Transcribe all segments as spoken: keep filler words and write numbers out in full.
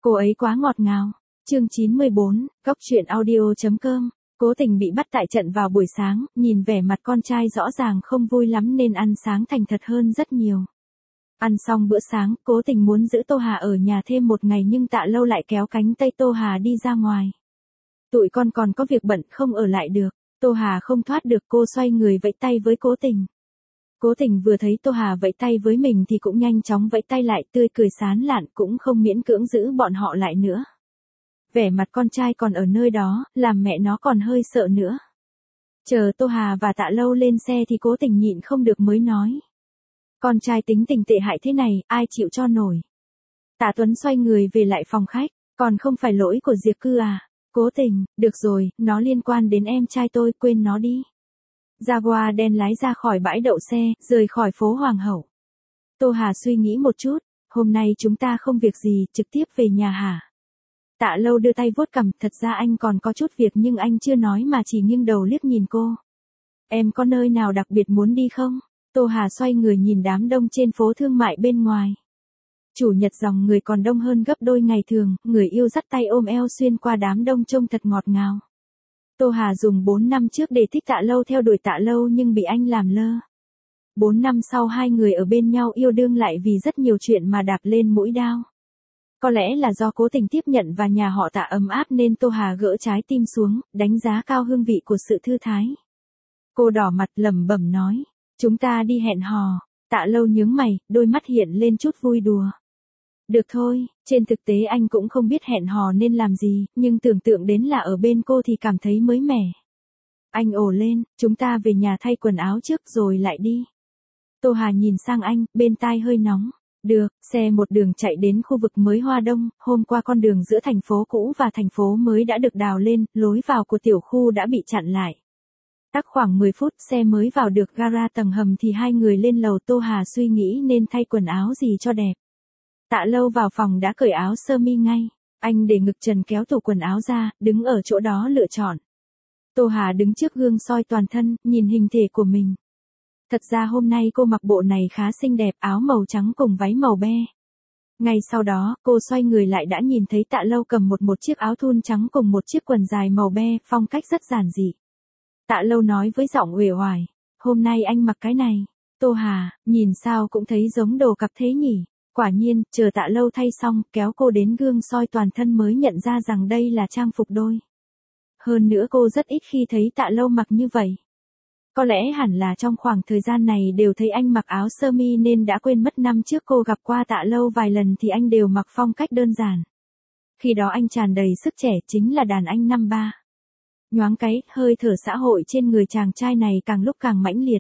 Cô ấy quá ngọt ngào. Chương chín mươi bốn, Góc truyện audio chấm com. Cố Tình bị bắt tại trận vào buổi sáng, nhìn vẻ mặt con trai rõ ràng không vui lắm nên ăn sáng thành thật hơn rất nhiều. Ăn xong bữa sáng, Cố Tình muốn giữ Tô Hà ở nhà thêm một ngày nhưng Tạ Lâu lại kéo cánh tay Tô Hà đi ra ngoài. Tụi con còn có việc bận không ở lại được. Tô Hà không thoát được, cô xoay người vẫy tay với Cố Tình. Cố Tình vừa thấy Tô Hà vẫy tay với mình thì cũng nhanh chóng vẫy tay lại, tươi cười sán lạn, cũng không miễn cưỡng giữ bọn họ lại nữa. Vẻ mặt con trai còn ở nơi đó, làm mẹ nó còn hơi sợ nữa. Chờ Tô Hà và Tạ Lâu lên xe thì Cố Tình nhịn không được mới nói. Con trai tính tình tệ hại thế này, ai chịu cho nổi. Tạ Tuấn xoay người về lại phòng khách, còn không phải lỗi của Diệp Cư à. Cố Tình, được rồi, nó liên quan đến em trai tôi, quên nó đi. Jaguar đen lái ra khỏi bãi đậu xe, rời khỏi phố Hoàng Hậu. Tô Hà suy nghĩ một chút, hôm nay chúng ta không việc gì, trực tiếp về nhà hả? Tạ Lâu đưa tay vuốt cằm, thật ra anh còn có chút việc nhưng anh chưa nói mà chỉ nghiêng đầu liếc nhìn cô. Em có nơi nào đặc biệt muốn đi không? Tô Hà xoay người nhìn đám đông trên phố thương mại bên ngoài. Chủ nhật dòng người còn đông hơn gấp đôi ngày thường, người yêu dắt tay ôm eo xuyên qua đám đông trông thật ngọt ngào. Tô Hà dùng bốn năm trước để thích Tạ Lâu theo đuổi Tạ Lâu nhưng bị anh làm lơ. bốn năm sau hai người ở bên nhau yêu đương lại vì rất nhiều chuyện mà đạp lên mũi đao. Có lẽ là do Cố Tình tiếp nhận và nhà họ Tạ ấm áp nên Tô Hà gỡ trái tim xuống, đánh giá cao hương vị của sự thư thái. Cô đỏ mặt lẩm bẩm nói, chúng ta đi hẹn hò. Tạ Lâu nhướng mày, đôi mắt hiện lên chút vui đùa. Được thôi, trên thực tế anh cũng không biết hẹn hò nên làm gì, nhưng tưởng tượng đến là ở bên cô thì cảm thấy mới mẻ. Anh ồ lên, chúng ta về nhà thay quần áo trước rồi lại đi. Tô Hà nhìn sang anh, bên tai hơi nóng. Được, xe một đường chạy đến khu vực mới Hoa Đông, hôm qua con đường giữa thành phố cũ và thành phố mới đã được đào lên, lối vào của tiểu khu đã bị chặn lại. Tắc khoảng mười phút xe mới vào được gara tầng hầm thì hai người lên lầu. Tô Hà suy nghĩ nên thay quần áo gì cho đẹp. Tạ Lâu vào phòng đã cởi áo sơ mi ngay, anh để ngực trần kéo tủ quần áo ra, đứng ở chỗ đó lựa chọn. Tô Hà đứng trước gương soi toàn thân, nhìn hình thể của mình. Thật ra hôm nay cô mặc bộ này khá xinh đẹp, áo màu trắng cùng váy màu be. Ngay sau đó, cô xoay người lại đã nhìn thấy Tạ Lâu cầm một một chiếc áo thun trắng cùng một chiếc quần dài màu be, phong cách rất giản dị. Tạ Lâu nói với giọng uể oải, hôm nay anh mặc cái này. Tô Hà, nhìn sao cũng thấy giống đồ cặp thế nhỉ. Quả nhiên, chờ Tạ Lâu thay xong, kéo cô đến gương soi toàn thân mới nhận ra rằng đây là trang phục đôi. Hơn nữa cô rất ít khi thấy Tạ Lâu mặc như vậy. Có lẽ hẳn là trong khoảng thời gian này đều thấy anh mặc áo sơ mi nên đã quên mất năm trước cô gặp qua Tạ Lâu vài lần thì anh đều mặc phong cách đơn giản. Khi đó anh tràn đầy sức trẻ, chính là đàn anh năm ba. Nhoáng cái, hơi thở xã hội trên người chàng trai này càng lúc càng mãnh liệt.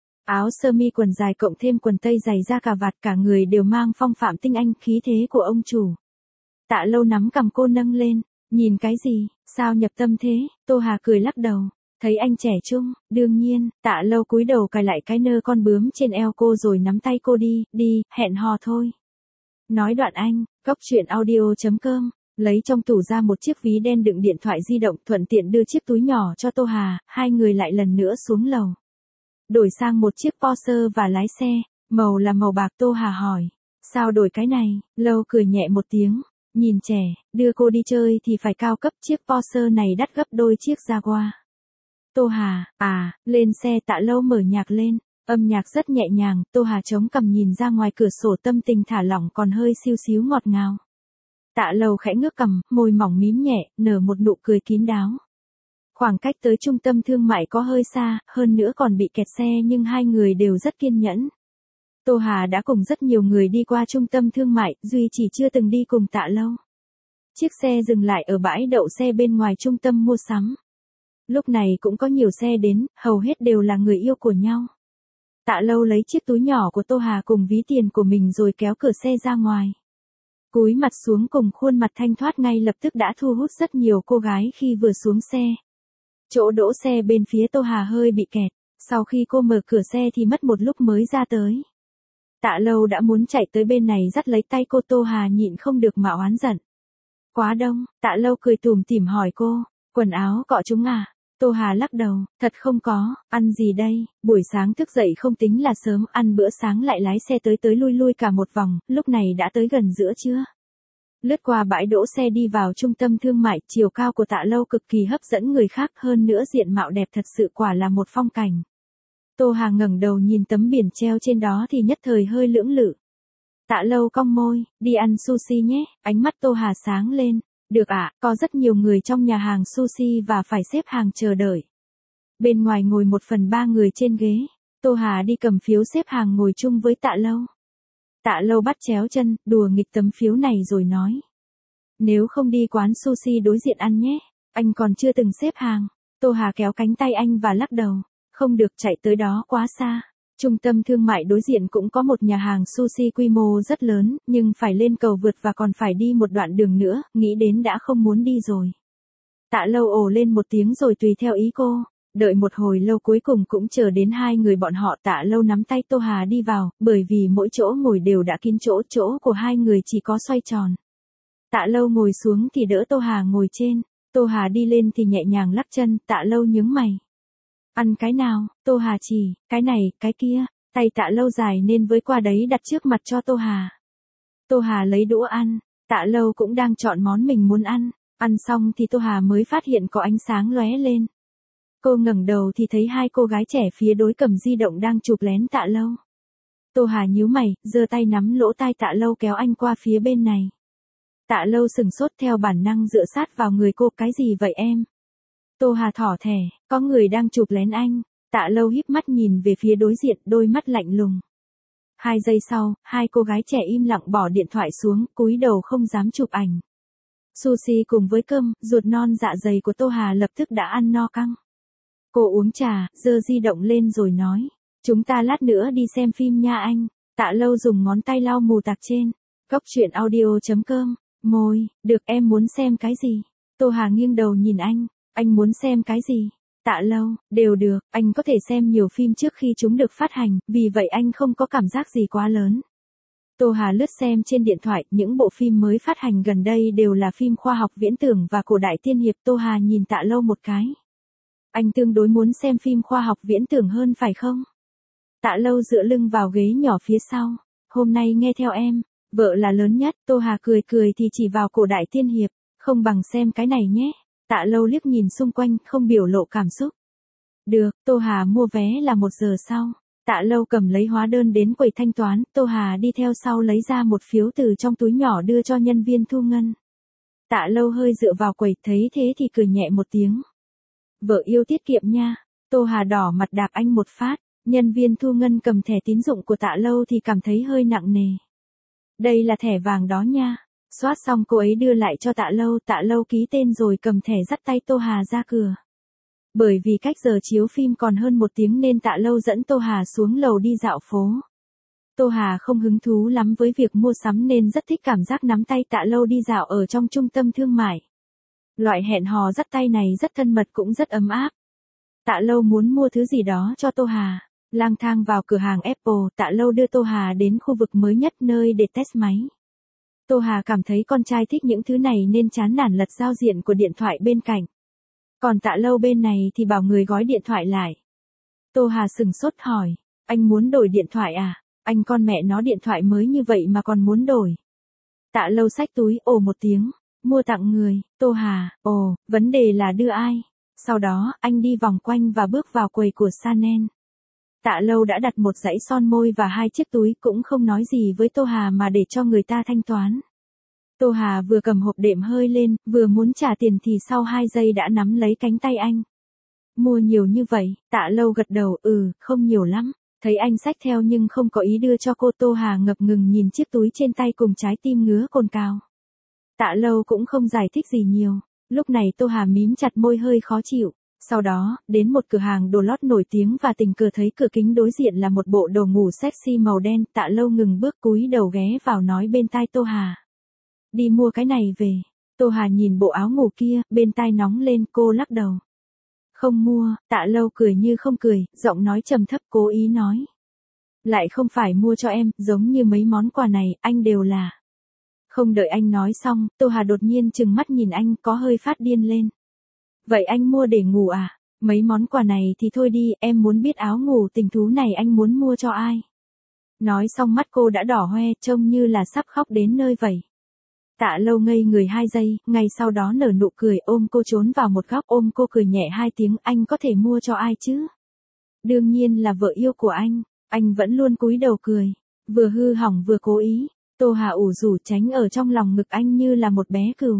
Áo sơ mi quần dài cộng thêm quần tây dày da cà vạt, cả người đều mang phong phạm tinh anh, khí thế của ông chủ. Tạ Lâu nắm cầm cô nâng lên, nhìn cái gì, sao nhập tâm thế? Tô Hà cười lắc đầu, thấy anh trẻ trung, đương nhiên. Tạ Lâu cúi đầu cài lại cái nơ con bướm trên eo cô rồi nắm tay cô đi, đi, hẹn hò thôi. Nói đoạn anh, Góc truyện audio chấm com, lấy trong tủ ra một chiếc ví đen đựng điện thoại di động, thuận tiện đưa chiếc túi nhỏ cho Tô Hà, hai người lại lần nữa xuống lầu. Đổi sang một chiếc Porsche và lái xe, màu là màu bạc. Tô Hà hỏi, sao đổi cái này? Lâu cười nhẹ một tiếng, nhìn trẻ, đưa cô đi chơi thì phải cao cấp, chiếc Porsche này đắt gấp đôi chiếc Jaguar. Tô Hà, à, lên xe. Tạ Lâu mở nhạc lên, âm nhạc rất nhẹ nhàng. Tô Hà chống cằm nhìn ra ngoài cửa sổ, tâm tình thả lỏng còn hơi xiu xíu ngọt ngào. Tạ Lâu khẽ ngước cằm, môi mỏng mím nhẹ, nở một nụ cười kín đáo. Khoảng cách tới trung tâm thương mại có hơi xa, hơn nữa còn bị kẹt xe nhưng hai người đều rất kiên nhẫn. Tô Hà đã cùng rất nhiều người đi qua trung tâm thương mại, duy chỉ chưa từng đi cùng Tạ Lâu. Chiếc xe dừng lại ở bãi đậu xe bên ngoài trung tâm mua sắm. Lúc này cũng có nhiều xe đến, hầu hết đều là người yêu của nhau. Tạ Lâu lấy chiếc túi nhỏ của Tô Hà cùng ví tiền của mình rồi kéo cửa xe ra ngoài. Cúi mặt xuống cùng khuôn mặt thanh thoát ngay lập tức đã thu hút rất nhiều cô gái khi vừa xuống xe. Chỗ đỗ xe bên phía Tô Hà hơi bị kẹt, sau khi cô mở cửa xe thì mất một lúc mới ra tới. Tạ Lâu đã muốn chạy tới bên này dắt lấy tay cô, Tô Hà nhịn không được mà oán giận. Quá đông. Tạ Lâu cười tủm tỉm hỏi cô, quần áo cọ chúng à? Tô Hà lắc đầu, thật không có. Ăn gì đây? Buổi sáng thức dậy không tính là sớm, ăn bữa sáng lại lái xe tới tới lui lui cả một vòng, lúc này đã tới gần giữa trưa. Lướt qua bãi đỗ xe đi vào trung tâm thương mại, chiều cao của Tạ Lâu cực kỳ hấp dẫn người khác, hơn nữa diện mạo đẹp thật sự, quả là một phong cảnh. Tô Hà ngẩng đầu nhìn tấm biển treo trên đó thì nhất thời hơi lưỡng lự. Tạ Lâu cong môi, đi ăn sushi nhé, ánh mắt Tô Hà sáng lên. Được ạ, có rất nhiều người trong nhà hàng sushi và phải xếp hàng chờ đợi. Bên ngoài ngồi một phần ba người trên ghế. Tô Hà đi cầm phiếu xếp hàng ngồi chung với Tạ Lâu. Tạ Lâu bắt chéo chân, đùa nghịch tấm phiếu này rồi nói. Nếu không đi quán sushi đối diện ăn nhé, anh còn chưa từng xếp hàng. Tô Hà kéo cánh tay anh và lắc đầu. Không được, chạy tới đó quá xa. Trung tâm thương mại đối diện cũng có một nhà hàng sushi quy mô rất lớn, nhưng phải lên cầu vượt và còn phải đi một đoạn đường nữa, nghĩ đến đã không muốn đi rồi. Tạ Lâu ồ lên một tiếng rồi tùy theo ý cô. Đợi một hồi lâu cuối cùng cũng chờ đến hai người bọn họ. Tạ Lâu nắm tay Tô Hà đi vào, bởi vì mỗi chỗ ngồi đều đã kín chỗ, chỗ của hai người chỉ có xoay tròn. Tạ Lâu ngồi xuống thì đỡ Tô Hà ngồi trên, Tô Hà đi lên thì nhẹ nhàng lắc chân. Tạ Lâu nhướng mày. Ăn cái nào? Tô Hà chỉ, cái này, cái kia. Tay Tạ Lâu dài nên với qua đấy đặt trước mặt cho Tô Hà. Tô Hà lấy đũa ăn, Tạ Lâu cũng đang chọn món mình muốn ăn. Ăn xong thì Tô Hà mới phát hiện có ánh sáng lóe lên. Cô ngẩng đầu thì thấy hai cô gái trẻ phía đối cầm di động đang chụp lén Tạ Lâu. Tô Hà nhíu mày, giơ tay nắm lỗ tai Tạ Lâu kéo anh qua phía bên này. Tạ Lâu sừng sốt, theo bản năng dựa sát vào người cô. Cái gì vậy em? Tô Hà thỏ thẻ, có người đang chụp lén anh. Tạ Lâu híp mắt nhìn về phía đối diện, đôi mắt lạnh lùng. Hai giây sau, hai cô gái trẻ im lặng bỏ điện thoại xuống, cúi đầu không dám chụp ảnh. Sushi cùng với cơm, ruột non dạ dày của Tô Hà lập tức đã ăn no căng. Cô uống trà, giơ di động lên rồi nói. Chúng ta lát nữa đi xem phim nha anh. Tạ Lâu dùng ngón tay lau mù tạc trên. Cốc truyện audio chấm com. Môi, được, em muốn xem cái gì? Tô Hà nghiêng đầu nhìn anh. Anh muốn xem cái gì? Tạ Lâu, đều được, anh có thể xem nhiều phim trước khi chúng được phát hành, vì vậy anh không có cảm giác gì quá lớn. Tô Hà lướt xem trên điện thoại, những bộ phim mới phát hành gần đây đều là phim khoa học viễn tưởng và cổ đại tiên hiệp. Tô Hà nhìn Tạ Lâu một cái. Anh tương đối muốn xem phim khoa học viễn tưởng hơn phải không? Tạ Lâu dựa lưng vào ghế nhỏ phía sau. Hôm nay nghe theo em, vợ là lớn nhất. Tô Hà cười cười thì chỉ vào cổ đại tiên hiệp, không bằng xem cái này nhé. Tạ Lâu liếc nhìn xung quanh, không biểu lộ cảm xúc. Được, Tô Hà mua vé là một giờ sau. Tạ Lâu cầm lấy hóa đơn đến quầy thanh toán, Tô Hà đi theo sau lấy ra một phiếu từ trong túi nhỏ đưa cho nhân viên thu ngân. Tạ Lâu hơi dựa vào quầy, thấy thế thì cười nhẹ một tiếng. Vợ yêu tiết kiệm nha. Tô Hà đỏ mặt đạp anh một phát. Nhân viên thu ngân cầm thẻ tín dụng của Tạ Lâu thì cảm thấy hơi nặng nề. Đây là thẻ vàng đó nha. Soát xong cô ấy đưa lại cho Tạ Lâu. Tạ Lâu ký tên rồi cầm thẻ dắt tay Tô Hà ra cửa. Bởi vì cách giờ chiếu phim còn hơn một tiếng nên Tạ Lâu dẫn Tô Hà xuống lầu đi dạo phố. Tô Hà không hứng thú lắm với việc mua sắm nên rất thích cảm giác nắm tay Tạ Lâu đi dạo ở trong trung tâm thương mại. Loại hẹn hò dắt tay này rất thân mật cũng rất ấm áp. Tạ Lâu muốn mua thứ gì đó cho Tô Hà. Lang thang vào cửa hàng Apple, Tạ Lâu đưa Tô Hà đến khu vực mới nhất nơi để test máy. Tô Hà cảm thấy con trai thích những thứ này nên chán nản lật giao diện của điện thoại bên cạnh. Còn Tạ Lâu bên này thì bảo người gói điện thoại lại. Tô Hà sừng sốt hỏi, anh muốn đổi điện thoại à? Anh con mẹ nó điện thoại mới như vậy mà còn muốn đổi. Tạ Lâu xách túi, ồ một tiếng, mua tặng người. Tô Hà, ồ, vấn đề là đưa ai? Sau đó, anh đi vòng quanh và bước vào quầy của Chanel. Tạ Lâu đã đặt một dãy son môi và hai chiếc túi, cũng không nói gì với Tô Hà mà để cho người ta thanh toán. Tô Hà vừa cầm hộp đệm hơi lên, vừa muốn trả tiền thì sau hai giây đã nắm lấy cánh tay anh. Mua nhiều như vậy? Tạ Lâu gật đầu, ừ, không nhiều lắm. Thấy anh xách theo nhưng không có ý đưa cho cô. Tô Hà ngập ngừng nhìn chiếc túi trên tay cùng trái tim ngứa cồn cào. Tạ Lâu cũng không giải thích gì nhiều. Lúc này Tô Hà mím chặt môi hơi khó chịu. Sau đó, đến một cửa hàng đồ lót nổi tiếng và tình cờ thấy cửa kính đối diện là một bộ đồ ngủ sexy màu đen. Tạ Lâu ngừng bước cúi đầu ghé vào nói bên tai Tô Hà. Đi mua cái này về. Tô Hà nhìn bộ áo ngủ kia, bên tai nóng lên, cô lắc đầu. Không mua. Tạ Lâu cười như không cười, giọng nói trầm thấp, cố ý nói. Lại không phải mua cho em, giống như mấy món quà này, anh đều là. Không đợi anh nói xong, Tô Hà đột nhiên trừng mắt nhìn anh, có hơi phát điên lên. Vậy anh mua để ngủ à? Mấy món quà này thì thôi đi, em muốn biết áo ngủ tình thú này anh muốn mua cho ai? Nói xong mắt cô đã đỏ hoe, trông như là sắp khóc đến nơi vậy. Tạ Lâu ngây người hai giây, ngay sau đó nở nụ cười ôm cô trốn vào một góc ôm cô cười nhẹ hai tiếng anh có thể mua cho ai chứ? Đương nhiên là vợ yêu của anh, anh vẫn luôn cúi đầu cười, vừa hư hỏng vừa cố ý. Tô Hà ủ rủ tránh ở trong lòng ngực anh như là một bé cừu.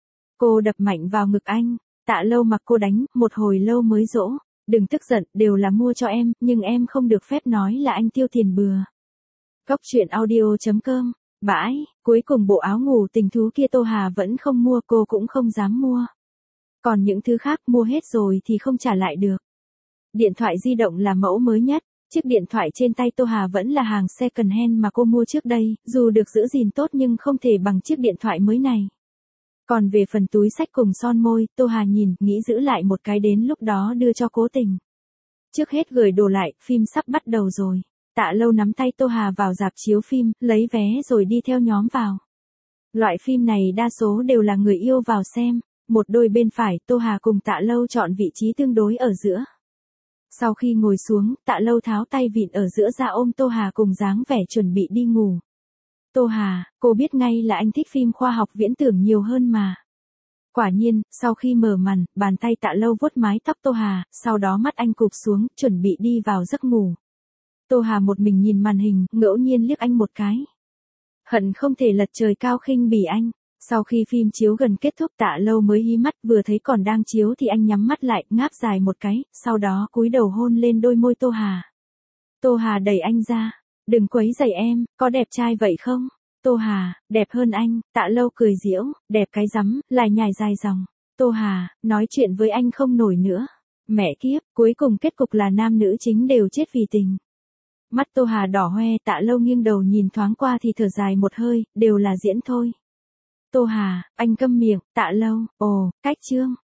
Cô đập mạnh vào ngực anh, Tạ Lâu mặc cô đánh, một hồi lâu mới dỗ, đừng tức giận, đều là mua cho em, nhưng em không được phép nói là anh tiêu tiền bừa. Góc truyện audio chấm com, bãi, cuối cùng bộ áo ngủ tình thú kia Tô Hà vẫn không mua, cô cũng không dám mua. Còn những thứ khác mua hết rồi thì không trả lại được. Điện thoại di động là mẫu mới nhất. Chiếc điện thoại trên tay Tô Hà vẫn là hàng second hand mà cô mua trước đây, dù được giữ gìn tốt nhưng không thể bằng chiếc điện thoại mới này. Còn về phần túi xách cùng son môi, Tô Hà nhìn, nghĩ giữ lại một cái đến lúc đó đưa cho Cố Tình. Trước hết gửi đồ lại, phim sắp bắt đầu rồi. Tạ Lâu nắm tay Tô Hà vào rạp chiếu phim, lấy vé rồi đi theo nhóm vào. Loại phim này đa số đều là người yêu vào xem, một đôi bên phải, Tô Hà cùng Tạ Lâu chọn vị trí tương đối ở giữa. Sau khi ngồi xuống, Tạ Lâu tháo tay vịn ở giữa ra ôm Tô Hà cùng dáng vẻ chuẩn bị đi ngủ. Tô Hà, cô biết ngay là anh thích phim khoa học viễn tưởng nhiều hơn mà. Quả nhiên, sau khi mở màn, bàn tay Tạ Lâu vuốt mái tóc Tô Hà, sau đó mắt anh cụp xuống, chuẩn bị đi vào giấc ngủ. Tô Hà một mình nhìn màn hình, ngẫu nhiên liếc anh một cái. Hận không thể lật trời cao khinh bỉ anh. Sau khi phim chiếu gần kết thúc Tạ Lâu mới hí mắt, vừa thấy còn đang chiếu thì anh nhắm mắt lại, ngáp dài một cái, sau đó cúi đầu hôn lên đôi môi Tô Hà. Tô Hà đẩy anh ra, đừng quấy rầy em, có đẹp trai vậy không? Tô Hà, đẹp hơn anh. Tạ Lâu cười giễu, đẹp cái rắm, lại nhải dài dòng. Tô Hà, nói chuyện với anh không nổi nữa. Mẹ kiếp, cuối cùng kết cục là nam nữ chính đều chết vì tình. Mắt Tô Hà đỏ hoe, Tạ Lâu nghiêng đầu nhìn thoáng qua thì thở dài một hơi, đều là diễn thôi. Tô Hà, anh câm miệng. Tạ Lâu, ồ, cách chương.